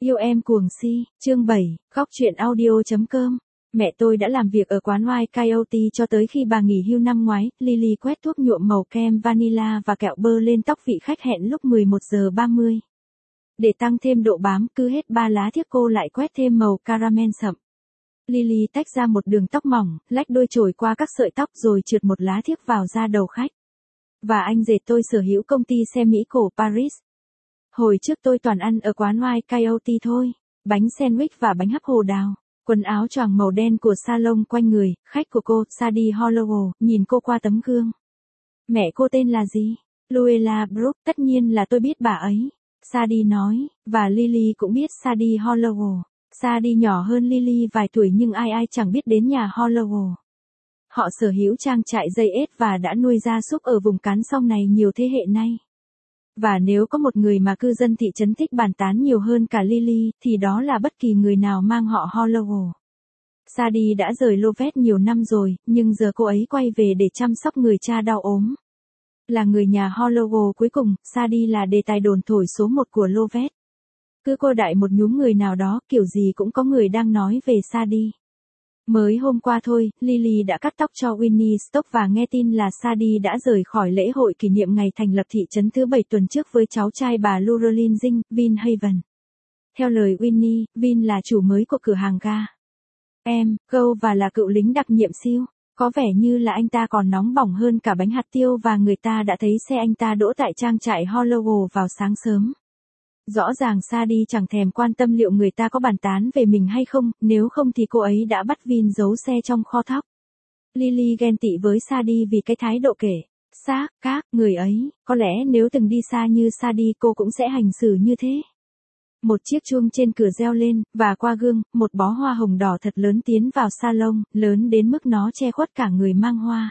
Yêu em cuồng si, chương 7, khóc chuyện audio.com. Mẹ tôi đã làm việc ở quán White Coyote cho tới khi bà nghỉ hưu năm ngoái. Lily quét thuốc nhuộm màu kem vanilla và kẹo bơ lên tóc vị khách hẹn lúc 11 giờ 30. Để tăng thêm độ bám, cứ hết 3 lá thiếc cô lại quét thêm màu caramel sậm. Lily tách ra một đường tóc mỏng, lách đuôi chồi qua các sợi tóc rồi trượt một lá thiếc vào da đầu khách. Và anh rể tôi sở hữu công ty xe Mỹ cổ Paris. Hồi trước tôi toàn ăn ở quán White Coyote thôi, bánh sandwich và bánh hấp hồ đào. Quần áo choàng màu đen của salon quanh người, khách của cô, Sadie Holloway, nhìn cô qua tấm gương. Mẹ cô tên là gì? Luella Brooke, tất nhiên là tôi biết bà ấy. Sadie nói, và Lily cũng biết Sadie Holloway. Sadie nhỏ hơn Lily vài tuổi nhưng ai chẳng biết đến nhà Holloway. Họ sở hữu trang trại dây ếch và đã nuôi gia súc ở vùng cán sông này nhiều thế hệ nay. Và nếu có một người mà cư dân thị trấn thích bàn tán nhiều hơn cả Lily, thì đó là bất kỳ người nào mang họ Holloway. Sadie đã rời Lovett nhiều năm rồi, nhưng giờ cô ấy quay về để chăm sóc người cha đau ốm. Là người nhà Holloway cuối cùng, Sadie là đề tài đồn thổi số 1 của Lovett. Cứ cô đại một nhúm người nào đó, kiểu gì cũng có người đang nói về Sadie. Mới hôm qua thôi, Lily đã cắt tóc cho Winnie Stock và nghe tin là Sadie đã rời khỏi lễ hội kỷ niệm ngày thành lập thị trấn thứ 7 tuần trước với cháu trai bà Lurleen Dinh, Vin Haven. Theo lời Winnie, Vin là chủ mới của cửa hàng ga. Go và là cựu lính đặc nhiệm SEAL. Có vẻ như là anh ta còn nóng bỏng hơn cả bánh hạt tiêu và người ta đã thấy xe anh ta đỗ tại trang trại Holloway vào sáng sớm. Rõ ràng Sadie chẳng thèm quan tâm liệu người ta có bàn tán về mình hay không, nếu không thì cô ấy đã bắt Vin giấu xe trong kho thóc. Lily ghen tị với Sadie vì cái thái độ kể xác các người ấy, có lẽ nếu từng đi xa như Sadie cô cũng sẽ hành xử như thế. Một chiếc chuông trên cửa reo lên, và qua gương, một bó hoa hồng đỏ thật lớn tiến vào salon, lớn đến mức nó che khuất cả người mang hoa.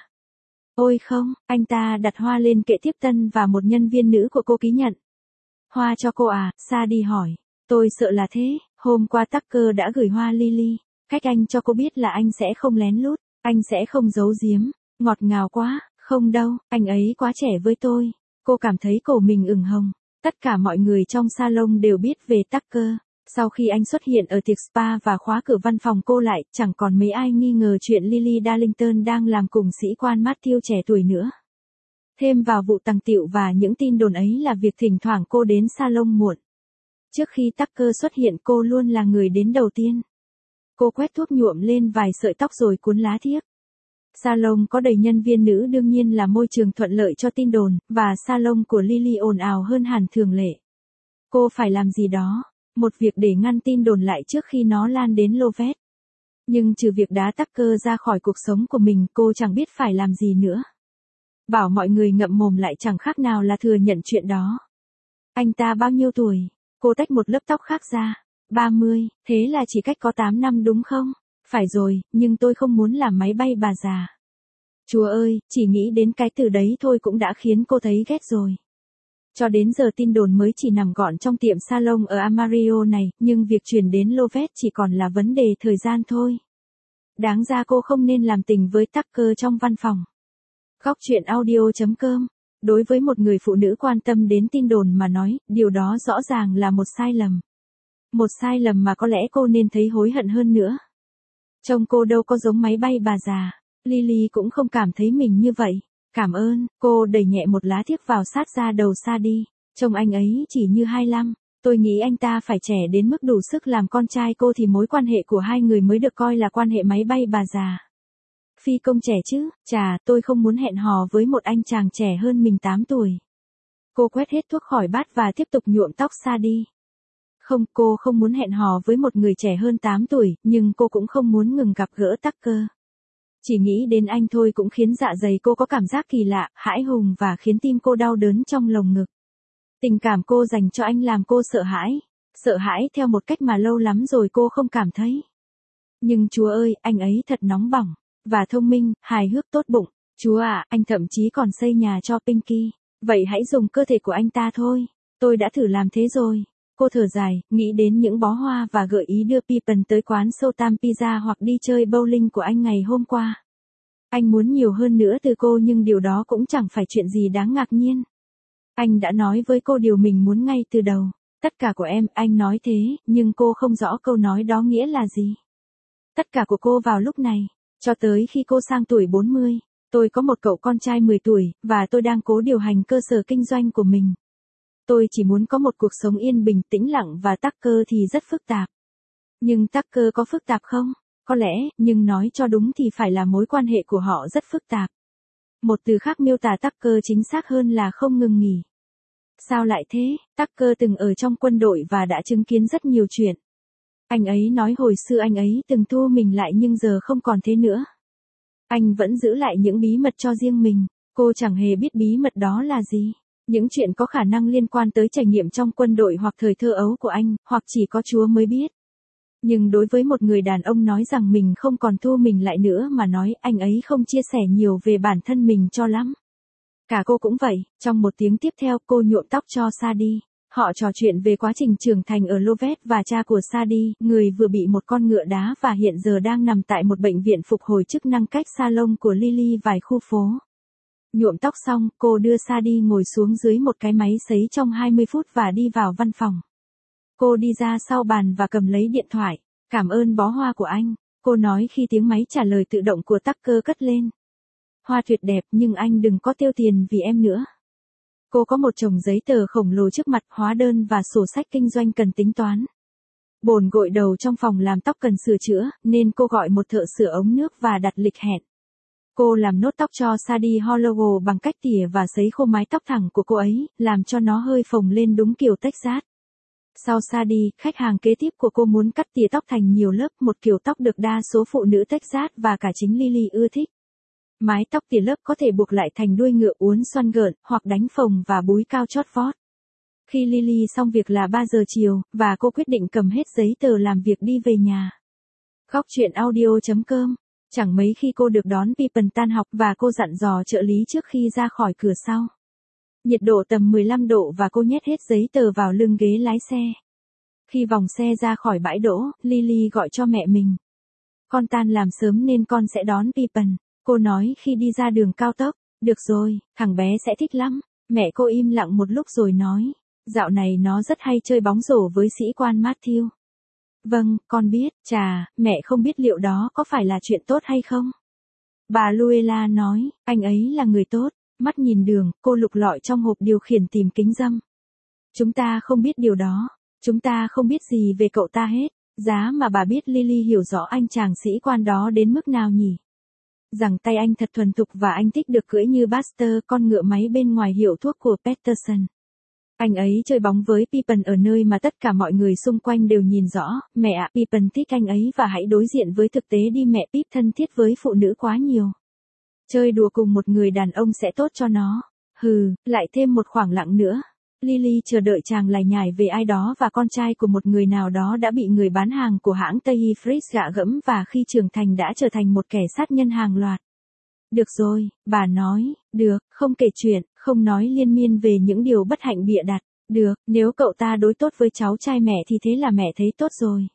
Ôi không, anh ta đặt hoa lên kệ tiếp tân và một nhân viên nữ của cô ký nhận. Hoa cho cô à? Sadie hỏi. Tôi sợ là thế, hôm qua Tucker đã gửi hoa Lily. Cách anh cho cô biết là anh sẽ không lén lút, anh sẽ không giấu giếm. Ngọt ngào quá, không đâu, anh ấy quá trẻ với tôi. Cô cảm thấy cổ mình ửng hồng. Tất cả mọi người trong salon đều biết về Tucker. Sau khi anh xuất hiện ở tiệc spa và khóa cửa văn phòng cô lại, chẳng còn mấy ai nghi ngờ chuyện Lily Darlington đang làm cùng sĩ quan Matthew trẻ tuổi nữa. Thêm vào vụ tàng tựu và những tin đồn ấy là việc thỉnh thoảng cô đến salon muộn. Trước khi Tucker xuất hiện cô luôn là người đến đầu tiên. Cô quét thuốc nhuộm lên vài sợi tóc rồi cuốn lá thiếc. Salon có đầy nhân viên nữ đương nhiên là môi trường thuận lợi cho tin đồn, và salon của Lily ồn ào hơn hẳn thường lệ. Cô phải làm gì đó, một việc để ngăn tin đồn lại trước khi nó lan đến Lovett. Nhưng trừ việc đá Tucker ra khỏi cuộc sống của mình cô chẳng biết phải làm gì nữa. Bảo mọi người ngậm mồm lại chẳng khác nào là thừa nhận chuyện đó. Anh ta bao nhiêu tuổi? Cô tách một lớp tóc khác ra. 30, thế là chỉ cách có 8 năm đúng không? Phải rồi, nhưng tôi không muốn làm máy bay bà già. Chúa ơi, chỉ nghĩ đến cái từ đấy thôi cũng đã khiến cô thấy ghét rồi. Cho đến giờ tin đồn mới chỉ nằm gọn trong tiệm salon ở Amarillo này, nhưng việc chuyển đến Lovett chỉ còn là vấn đề thời gian thôi. Đáng ra cô không nên làm tình với Tucker trong văn phòng. Khóc chuyện audio.com. Đối với một người phụ nữ quan tâm đến tin đồn mà nói, điều đó rõ ràng là một sai lầm. Một sai lầm mà có lẽ cô nên thấy hối hận hơn nữa. Trông cô đâu có giống máy bay bà già. Lily cũng không cảm thấy mình như vậy. Cảm ơn, cô đẩy nhẹ một lá thiếc vào sát da đầu Sadie. Trông anh ấy chỉ như 25. Tôi nghĩ anh ta phải trẻ đến mức đủ sức làm con trai cô thì mối quan hệ của hai người mới được coi là quan hệ máy bay bà già. Phi công trẻ chứ, chà, tôi không muốn hẹn hò với một anh chàng trẻ hơn mình 8 tuổi. Cô quét hết thuốc khỏi bát và tiếp tục nhuộm tóc Sadie. Không, cô không muốn hẹn hò với một người trẻ hơn 8 tuổi, nhưng cô cũng không muốn ngừng gặp gỡ Tucker. Chỉ nghĩ đến anh thôi cũng khiến dạ dày cô có cảm giác kỳ lạ, hãi hùng và khiến tim cô đau đớn trong lồng ngực. Tình cảm cô dành cho anh làm cô sợ hãi theo một cách mà lâu lắm rồi cô không cảm thấy. Nhưng Chúa ơi, anh ấy thật nóng bỏng. Và thông minh, hài hước tốt bụng. Chúa à, anh thậm chí còn xây nhà cho Pinky. Vậy hãy dùng cơ thể của anh ta thôi. Tôi đã thử làm thế rồi. Cô thở dài, nghĩ đến những bó hoa và gợi ý đưa Pippen tới quán Sotam Pizza hoặc đi chơi bowling của anh ngày hôm qua. Anh muốn nhiều hơn nữa từ cô nhưng điều đó cũng chẳng phải chuyện gì đáng ngạc nhiên. Anh đã nói với cô điều mình muốn ngay từ đầu. Tất cả của em, anh nói thế, nhưng cô không rõ câu nói đó nghĩa là gì. Tất cả của cô vào lúc này, cho tới khi cô sang tuổi 40, tôi có một cậu con trai 10 tuổi, và tôi đang cố điều hành cơ sở kinh doanh của mình. Tôi chỉ muốn có một cuộc sống yên bình tĩnh lặng và Tucker thì rất phức tạp. Nhưng Tucker có phức tạp không? Có lẽ, nhưng nói cho đúng thì phải là mối quan hệ của họ rất phức tạp. Một từ khác miêu tả Tucker chính xác hơn là không ngừng nghỉ. Sao lại thế? Tucker từng ở trong quân đội và đã chứng kiến rất nhiều chuyện. Anh ấy nói hồi xưa anh ấy từng thu mình lại nhưng giờ không còn thế nữa. Anh vẫn giữ lại những bí mật cho riêng mình. Cô chẳng hề biết bí mật đó là gì. Những chuyện có khả năng liên quan tới trải nghiệm trong quân đội hoặc thời thơ ấu của anh, hoặc chỉ có Chúa mới biết. Nhưng đối với một người đàn ông nói rằng mình không còn thu mình lại nữa mà nói anh ấy không chia sẻ nhiều về bản thân mình cho lắm. Cả cô cũng vậy, trong một tiếng tiếp theo cô nhuộm tóc cho Sadie. Họ trò chuyện về quá trình trưởng thành ở Lovet và cha của Sadie, người vừa bị một con ngựa đá và hiện giờ đang nằm tại một bệnh viện phục hồi chức năng cách salon của Lily vài khu phố. Nhuộm tóc xong, cô đưa Sadie ngồi xuống dưới một cái máy sấy trong 20 phút và đi vào văn phòng. Cô đi ra sau bàn và cầm lấy điện thoại. Cảm ơn bó hoa của anh, cô nói khi tiếng máy trả lời tự động của Tucker cất lên. Hoa tuyệt đẹp nhưng anh đừng có tiêu tiền vì em nữa. Cô có một chồng giấy tờ khổng lồ trước mặt, hóa đơn và sổ sách kinh doanh cần tính toán. Bồn gội đầu trong phòng làm tóc cần sửa chữa, nên cô gọi một thợ sửa ống nước và đặt lịch hẹn. Cô làm nốt tóc cho Sadie Hollow bằng cách tỉa và sấy khô mái tóc thẳng của cô ấy, làm cho nó hơi phồng lên đúng kiểu Texas. Sau Sadie, khách hàng kế tiếp của cô muốn cắt tỉa tóc thành nhiều lớp, một kiểu tóc được đa số phụ nữ Texas và cả chính Lily ưa thích. Mái tóc tỉa lớp có thể buộc lại thành đuôi ngựa uốn xoăn gợn, hoặc đánh phồng và búi cao chót vót. Khi Lily xong việc là 3 giờ chiều, và cô quyết định cầm hết giấy tờ làm việc đi về nhà. Góc chuyện audio.com. Chẳng mấy khi cô được đón Pippen tan học và cô dặn dò trợ lý trước khi ra khỏi cửa sau. Nhiệt độ tầm 15 độ và cô nhét hết giấy tờ vào lưng ghế lái xe. Khi vòng xe ra khỏi bãi đỗ, Lily gọi cho mẹ mình. Con tan làm sớm nên con sẽ đón Pippen, cô nói khi đi ra đường cao tốc. Được rồi, thằng bé sẽ thích lắm. Mẹ cô im lặng một lúc rồi nói. Dạo này nó rất hay chơi bóng rổ với sĩ quan Matthew. Vâng, con biết, chà, mẹ không biết liệu đó có phải là chuyện tốt hay không. Bà Luella nói, anh ấy là người tốt. Mắt nhìn đường, cô lục lọi trong hộp điều khiển tìm kính râm. Chúng ta không biết điều đó. Chúng ta không biết gì về cậu ta hết. Giá mà bà biết Lily hiểu rõ anh chàng sĩ quan đó đến mức nào nhỉ? Rằng tay anh thật thuần thục và anh thích được cưỡi như Buster, con ngựa máy bên ngoài hiệu thuốc của Peterson. Anh ấy chơi bóng với Pippen ở nơi mà tất cả mọi người xung quanh đều nhìn rõ. Mẹ ạ, Pippen thích anh ấy và hãy đối diện với thực tế đi mẹ. Pip thân thiết với phụ nữ quá nhiều. Chơi đùa cùng một người đàn ông sẽ tốt cho nó. Lại thêm một khoảng lặng nữa. Lily chờ đợi chàng lải nhải về ai đó và con trai của một người nào đó đã bị người bán hàng của hãng Tây Fritz gạ gẫm và khi trưởng thành đã trở thành một kẻ sát nhân hàng loạt. Được rồi, bà nói, được, không kể chuyện, không nói liên miên về những điều bất hạnh bịa đặt. Được, nếu cậu ta đối tốt với cháu trai mẹ thì thế là mẹ thấy tốt rồi.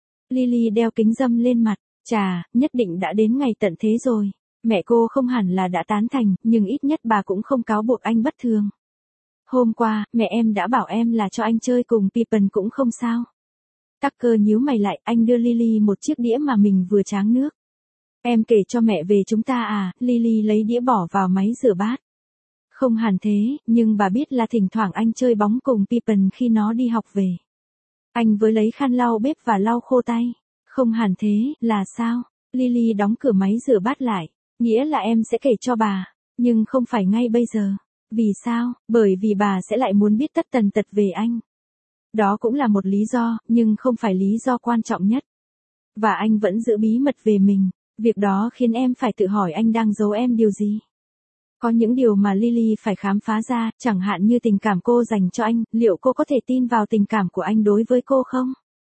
Lily đeo kính râm lên mặt. Chà, nhất định đã đến ngày tận thế rồi. Mẹ cô không hẳn là đã tán thành, nhưng ít nhất bà cũng không cáo buộc anh bất thường. Hôm qua, mẹ em đã bảo em là cho anh chơi cùng Pippen cũng không sao. Tucker nhíu mày lại, anh đưa Lily một chiếc đĩa mà mình vừa tráng nước. Em kể cho mẹ về chúng ta à? Lily lấy đĩa bỏ vào máy rửa bát. Không hẳn thế, nhưng bà biết là thỉnh thoảng anh chơi bóng cùng Pippen khi nó đi học về. Anh với lấy khăn lau bếp và lau khô tay. Không hẳn thế, là sao? Lily đóng cửa máy rửa bát lại. Nghĩa là em sẽ kể cho bà, nhưng không phải ngay bây giờ. Vì sao? Bởi vì bà sẽ lại muốn biết tất tần tật về anh. Đó cũng là một lý do, nhưng không phải lý do quan trọng nhất. Và anh vẫn giữ bí mật về mình. Việc đó khiến em phải tự hỏi anh đang giấu em điều gì. Có những điều mà Lily phải khám phá ra, chẳng hạn như tình cảm cô dành cho anh, liệu cô có thể tin vào tình cảm của anh đối với cô không?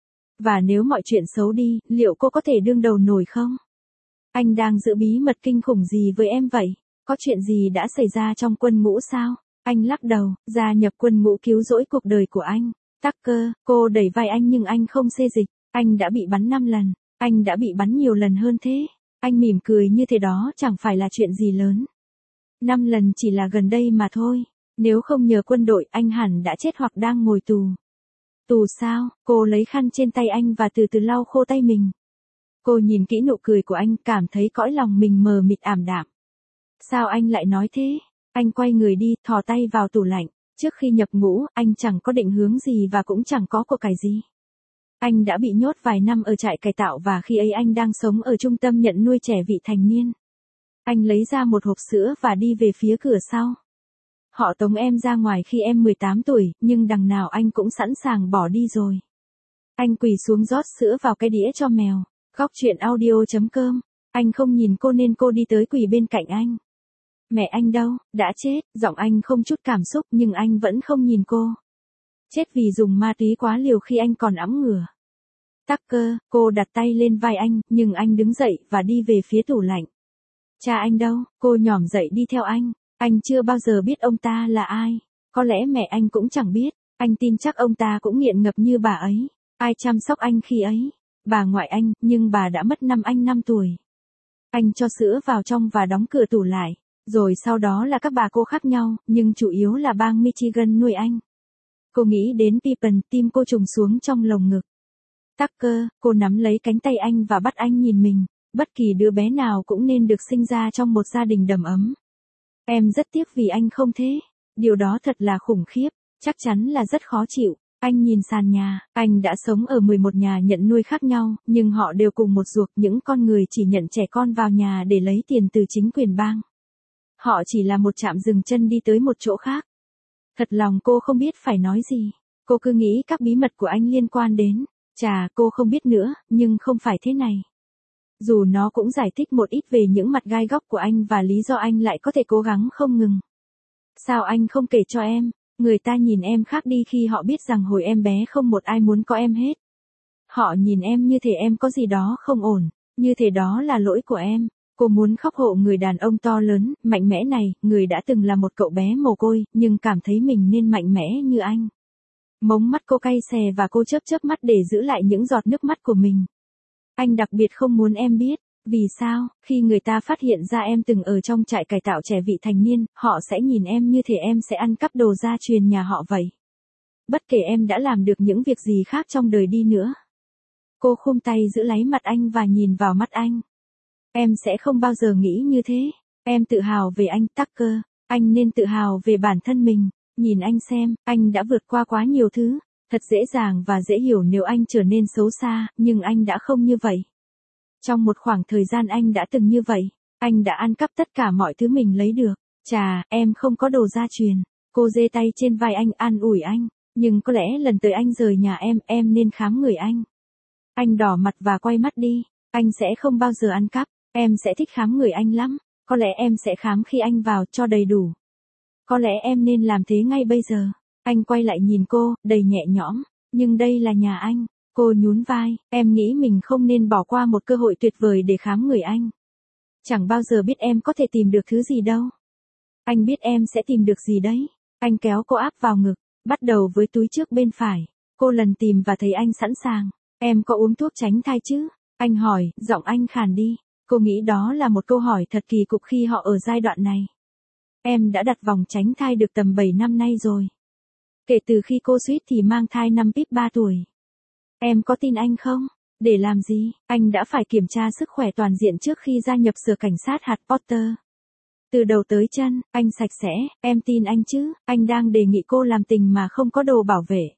Và nếu mọi chuyện xấu đi, liệu cô có thể đương đầu nổi không? Anh đang giữ bí mật kinh khủng gì với em vậy? Có chuyện gì đã xảy ra trong quân ngũ sao? Anh lắc đầu, gia nhập quân ngũ cứu rỗi cuộc đời của anh. Tucker, cô đẩy vai anh nhưng anh không xê dịch. Anh đã bị bắn 5 lần. Anh đã bị bắn nhiều lần hơn thế. Anh mỉm cười như thế đó chẳng phải là chuyện gì lớn. 5 lần chỉ là gần đây mà thôi. Nếu không nhờ quân đội anh hẳn đã chết hoặc đang ngồi tù. Tù sao? Cô lấy khăn trên tay anh và từ từ lau khô tay mình. Cô nhìn kỹ nụ cười của anh, cảm thấy cõi lòng mình mờ mịt ảm đạm. Sao anh lại nói thế? Anh quay người đi, thò tay vào tủ lạnh. Trước khi nhập ngũ, anh chẳng có định hướng gì và cũng chẳng có của cải gì. Anh đã bị nhốt vài năm ở trại cải tạo và khi ấy anh đang sống ở trung tâm nhận nuôi trẻ vị thành niên. Anh lấy ra một hộp sữa và đi về phía cửa sau. Họ tống em ra ngoài khi em 18 tuổi, nhưng đằng nào anh cũng sẵn sàng bỏ đi rồi. Anh quỳ xuống rót sữa vào cái đĩa cho mèo. Góc chuyện audio.com. Anh không nhìn cô nên cô đi tới quỳ bên cạnh anh. Mẹ anh đâu? Đã chết. Giọng anh không chút cảm xúc nhưng anh vẫn không nhìn cô. Chết vì dùng ma túy quá liều khi anh còn ẵm ngửa. Tucker, cô đặt tay lên vai anh, nhưng anh đứng dậy và đi về phía tủ lạnh. Cha anh đâu? Cô nhỏm dậy đi theo anh. Anh chưa bao giờ biết ông ta là ai. Có lẽ mẹ anh cũng chẳng biết. Anh tin chắc ông ta cũng nghiện ngập như bà ấy. Ai chăm sóc anh khi ấy? Bà ngoại anh, nhưng bà đã mất năm anh 5 tuổi. Anh cho sữa vào trong và đóng cửa tủ lại. Rồi sau đó là các bà cô khác nhau, nhưng chủ yếu là bang Michigan nuôi anh. Cô nghĩ đến Pippen, tim cô trùng xuống trong lồng ngực. Tucker, cô nắm lấy cánh tay anh và bắt anh nhìn mình. Bất kỳ đứa bé nào cũng nên được sinh ra trong một gia đình đầm ấm. Em rất tiếc vì anh không thế. Điều đó thật là khủng khiếp, chắc chắn là rất khó chịu. Anh nhìn sàn nhà, anh đã sống ở 11 nhà nhận nuôi khác nhau, nhưng họ đều cùng một ruột, những con người chỉ nhận trẻ con vào nhà để lấy tiền từ chính quyền bang. Họ chỉ là một trạm dừng chân đi tới một chỗ khác. Thật lòng cô không biết phải nói gì. Cô cứ nghĩ các bí mật của anh liên quan đến. Chà, cô không biết nữa, nhưng không phải thế này. Dù nó cũng giải thích một ít về những mặt gai góc của anh và lý do anh lại có thể cố gắng không ngừng. Sao anh không kể cho em? Người ta nhìn em khác đi khi họ biết rằng hồi em bé không một ai muốn có em hết. Họ nhìn em như thể em có gì đó không ổn, như thể đó là lỗi của em. Cô muốn khóc hộ người đàn ông to lớn, mạnh mẽ này, người đã từng là một cậu bé mồ côi, nhưng cảm thấy mình nên mạnh mẽ như anh. Mống mắt cô cay xè và cô chớp mắt để giữ lại những giọt nước mắt của mình. Anh đặc biệt không muốn em biết. Vì sao? Khi người ta phát hiện ra em từng ở trong trại cải tạo trẻ vị thành niên, họ sẽ nhìn em như thể em sẽ ăn cắp đồ gia truyền nhà họ vậy. Bất kể em đã làm được những việc gì khác trong đời đi nữa. Cô khum tay giữ lấy mặt anh và nhìn vào mắt anh. Em sẽ không bao giờ nghĩ như thế. Em tự hào về anh, Tucker. Anh nên tự hào về bản thân mình. Nhìn anh xem, anh đã vượt qua quá nhiều thứ. Thật dễ dàng và dễ hiểu nếu anh trở nên xấu xa, nhưng anh đã không như vậy. Trong một khoảng thời gian anh đã từng như vậy. Anh đã ăn cắp tất cả mọi thứ mình lấy được. Chà, em không có đồ gia truyền. Cô giơ tay trên vai anh an ủi anh. Nhưng có lẽ lần tới anh rời nhà em nên khám người anh. Anh đỏ mặt và quay mắt đi. Anh sẽ không bao giờ ăn cắp. Em sẽ thích khám người anh lắm. Có lẽ em sẽ khám khi anh vào cho đầy đủ. Có lẽ em nên làm thế ngay bây giờ. Anh quay lại nhìn cô, đầy nhẹ nhõm. Nhưng đây là nhà anh. Cô nhún vai, em nghĩ mình không nên bỏ qua một cơ hội tuyệt vời để khám người anh. Chẳng bao giờ biết em có thể tìm được thứ gì đâu. Anh biết em sẽ tìm được gì đấy. Anh kéo cô áp vào ngực, bắt đầu với túi trước bên phải. Cô lần tìm và thấy anh sẵn sàng. Em có uống thuốc tránh thai chứ? Anh hỏi, giọng anh khàn đi. Cô nghĩ đó là một câu hỏi thật kỳ cục khi họ ở giai đoạn này. Em đã đặt vòng tránh thai được tầm 7 năm nay rồi. Kể từ khi cô suýt thì mang thai năm Pip 3 tuổi. Em có tin anh không? Để làm gì? Anh đã phải kiểm tra sức khỏe toàn diện trước khi gia nhập sở cảnh sát hạt Potter. Từ đầu tới chân, anh sạch sẽ, em tin anh chứ? Anh đang đề nghị cô làm tình mà không có đồ bảo vệ.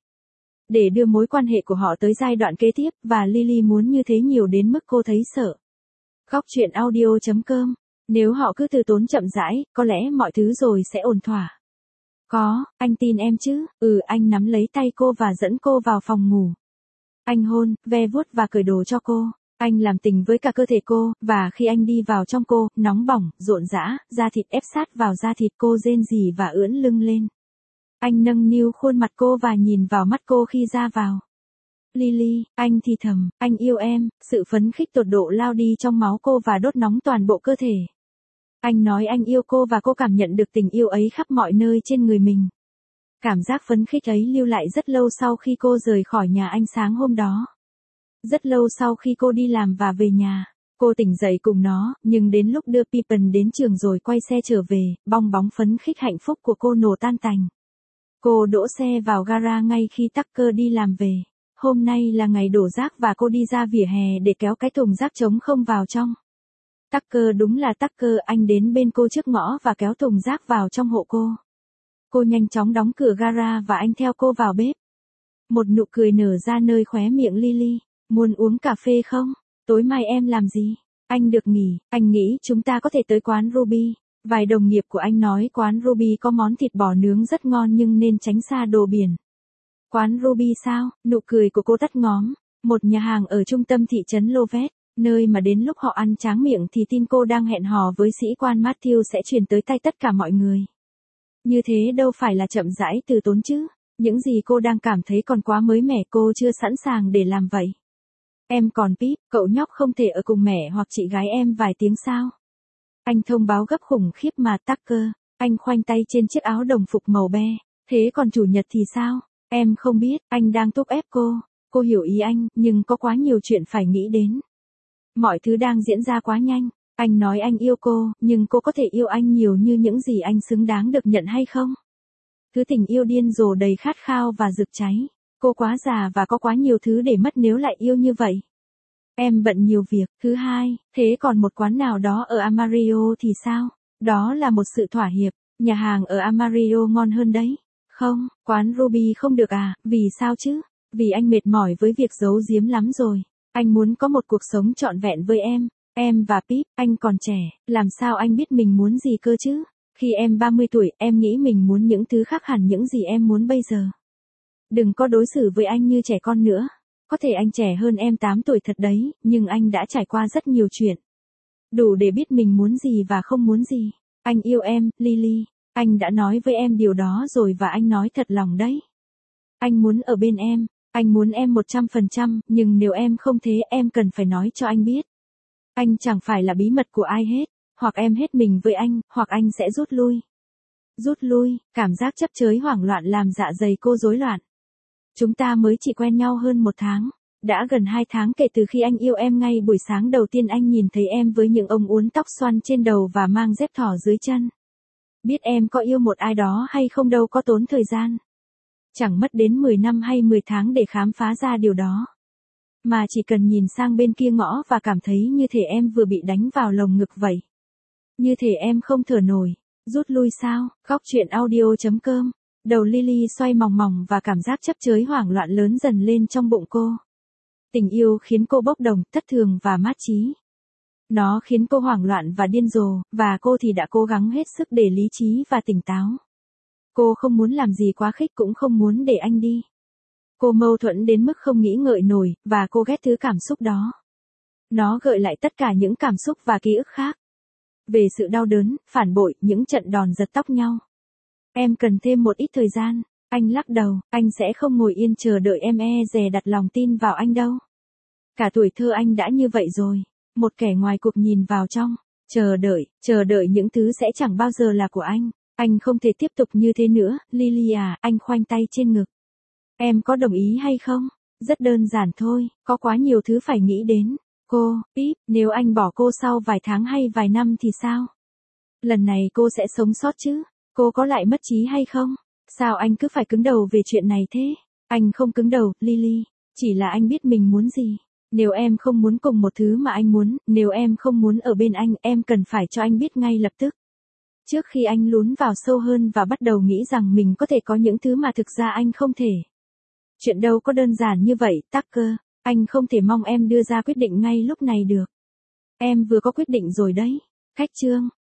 Để đưa mối quan hệ của họ tới giai đoạn kế tiếp, và Lily muốn như thế nhiều đến mức cô thấy sợ. Góc chuyện audio.com. Nếu họ cứ từ tốn chậm rãi, có lẽ mọi thứ rồi sẽ ổn thỏa. Có, anh tin em chứ? Anh nắm lấy tay cô và dẫn cô vào phòng ngủ. Anh hôn, ve vuốt và cởi đồ cho cô. Anh làm tình với cả cơ thể cô, và khi anh đi vào trong cô, nóng bỏng, rộn rã, da thịt ép sát vào da thịt cô rên rỉ và ưỡn lưng lên. Anh nâng niu khuôn mặt cô và nhìn vào mắt cô khi ra vào. Lily, anh thì thầm, anh yêu em, sự phấn khích tột độ lao đi trong máu cô và đốt nóng toàn bộ cơ thể. Anh nói anh yêu cô và cô cảm nhận được tình yêu ấy khắp mọi nơi trên người mình. Cảm giác phấn khích ấy lưu lại rất lâu sau khi cô rời khỏi nhà anh sáng hôm đó. Rất lâu sau khi cô đi làm và về nhà, cô tỉnh dậy cùng nó, nhưng đến lúc đưa Pippen đến trường rồi quay xe trở về, bong bóng phấn khích hạnh phúc của cô nổ tan tành. Cô đỗ xe vào gara ngay khi Tucker đi làm về. Hôm nay là ngày đổ rác và cô đi ra vỉa hè để kéo cái thùng rác trống không vào trong. Tucker đúng là Tucker, anh đến bên cô trước ngõ và kéo thùng rác vào trong hộ cô. Cô nhanh chóng đóng cửa gara và anh theo cô vào bếp. Một nụ cười nở ra nơi khóe miệng Lily. Muốn uống cà phê không? Tối mai em làm gì? Anh được nghỉ, anh nghĩ chúng ta có thể tới quán Ruby. Vài đồng nghiệp của anh nói quán Ruby có món thịt bò nướng rất ngon nhưng nên tránh xa đồ biển. Quán Ruby sao? Nụ cười của cô tắt ngóm. Một nhà hàng ở trung tâm thị trấn Lovet, nơi mà đến lúc họ ăn tráng miệng thì tin cô đang hẹn hò với sĩ quan Matthew sẽ truyền tới tay tất cả mọi người. Như thế đâu phải là chậm rãi từ tốn chứ. Những gì cô đang cảm thấy còn quá mới mẻ, cô chưa sẵn sàng để làm vậy. Em còn Pip, cậu nhóc không thể ở cùng mẹ hoặc chị gái em vài tiếng sao? Anh thông báo gấp khủng khiếp mà Tucker. Anh khoanh tay trên chiếc áo đồng phục màu be. Thế còn chủ nhật thì sao? Em không biết, anh đang thúc ép cô. Cô hiểu ý anh, nhưng có quá nhiều chuyện phải nghĩ đến. Mọi thứ đang diễn ra quá nhanh. Anh nói anh yêu cô, nhưng cô có thể yêu anh nhiều như những gì anh xứng đáng được nhận hay không? Thứ tình yêu điên rồ đầy khát khao và rực cháy. Cô quá già và có quá nhiều thứ để mất nếu lại yêu như vậy. Em bận nhiều việc. Thứ hai, thế còn một quán nào đó ở Amarillo thì sao? Đó là một sự thỏa hiệp. Nhà hàng ở Amarillo ngon hơn đấy. Không, quán Ruby không được à? Vì sao chứ? Vì anh mệt mỏi với việc giấu giếm lắm rồi. Anh muốn có một cuộc sống trọn vẹn với em. Em và Pip, anh còn trẻ, làm sao anh biết mình muốn gì cơ chứ? Khi em 30 tuổi, em nghĩ mình muốn những thứ khác hẳn những gì em muốn bây giờ. Đừng có đối xử với anh như trẻ con nữa. Có thể anh trẻ hơn em 8 tuổi thật đấy, nhưng anh đã trải qua rất nhiều chuyện. Đủ để biết mình muốn gì và không muốn gì. Anh yêu em, Lily. Anh đã nói với em điều đó rồi và anh nói thật lòng đấy. Anh muốn ở bên em. Anh muốn em 100%, nhưng nếu em không thế em cần phải nói cho anh biết. Anh chẳng phải là bí mật của ai hết. Hoặc em hết mình với anh, hoặc anh sẽ rút lui. Rút lui, cảm giác chấp chới hoảng loạn làm dạ dày cô rối loạn. Chúng ta mới chỉ quen nhau hơn 1 tháng. Đã gần 2 tháng kể từ khi anh yêu em. Ngay buổi sáng đầu tiên anh nhìn thấy em với những ống uốn tóc xoăn trên đầu và mang dép thỏ dưới chân. Biết em có yêu một ai đó hay không đâu có tốn thời gian. Chẳng mất đến 10 năm hay 10 tháng để khám phá ra điều đó. Mà chỉ cần nhìn sang bên kia ngõ và cảm thấy như thể em vừa bị đánh vào lồng ngực vậy. Như thể em không thở nổi. Rút lui sao? Góc truyện audio.com. Đầu Lily xoay mòng mòng và cảm giác chấp chới hoảng loạn lớn dần lên trong bụng cô. Tình yêu khiến cô bốc đồng, thất thường và mát trí. Nó khiến cô hoảng loạn và điên rồ, và cô thì đã cố gắng hết sức để lý trí và tỉnh táo. Cô không muốn làm gì quá khích cũng không muốn để anh đi. Cô mâu thuẫn đến mức không nghĩ ngợi nổi, và cô ghét thứ cảm xúc đó. Nó gợi lại tất cả những cảm xúc và ký ức khác. Về sự đau đớn, phản bội, những trận đòn giật tóc nhau. Em cần thêm một ít thời gian. Anh lắc đầu, anh sẽ không ngồi yên chờ đợi em dè đặt lòng tin vào anh đâu. Cả tuổi thơ anh đã như vậy rồi. Một kẻ ngoài cuộc nhìn vào trong. Chờ đợi những thứ sẽ chẳng bao giờ là của anh. Anh không thể tiếp tục như thế nữa, Lily à, anh khoanh tay trên ngực. Em có đồng ý hay không? Rất đơn giản thôi, có quá nhiều thứ phải nghĩ đến. Cô, Pip, nếu anh bỏ cô sau vài tháng hay vài năm thì sao? Lần này cô sẽ sống sót chứ? Cô có lại mất trí hay không? Sao anh cứ phải cứng đầu về chuyện này thế? Anh không cứng đầu, Lily. Chỉ là anh biết mình muốn gì. Nếu em không muốn cùng một thứ mà anh muốn, nếu em không muốn ở bên anh, em cần phải cho anh biết ngay lập tức. Trước khi anh lún vào sâu hơn và bắt đầu nghĩ rằng mình có thể có những thứ mà thực ra anh không thể. Chuyện đâu có đơn giản như vậy, Tucker. Anh không thể mong em đưa ra quyết định ngay lúc này được. Em vừa có quyết định rồi đấy. Khách chương.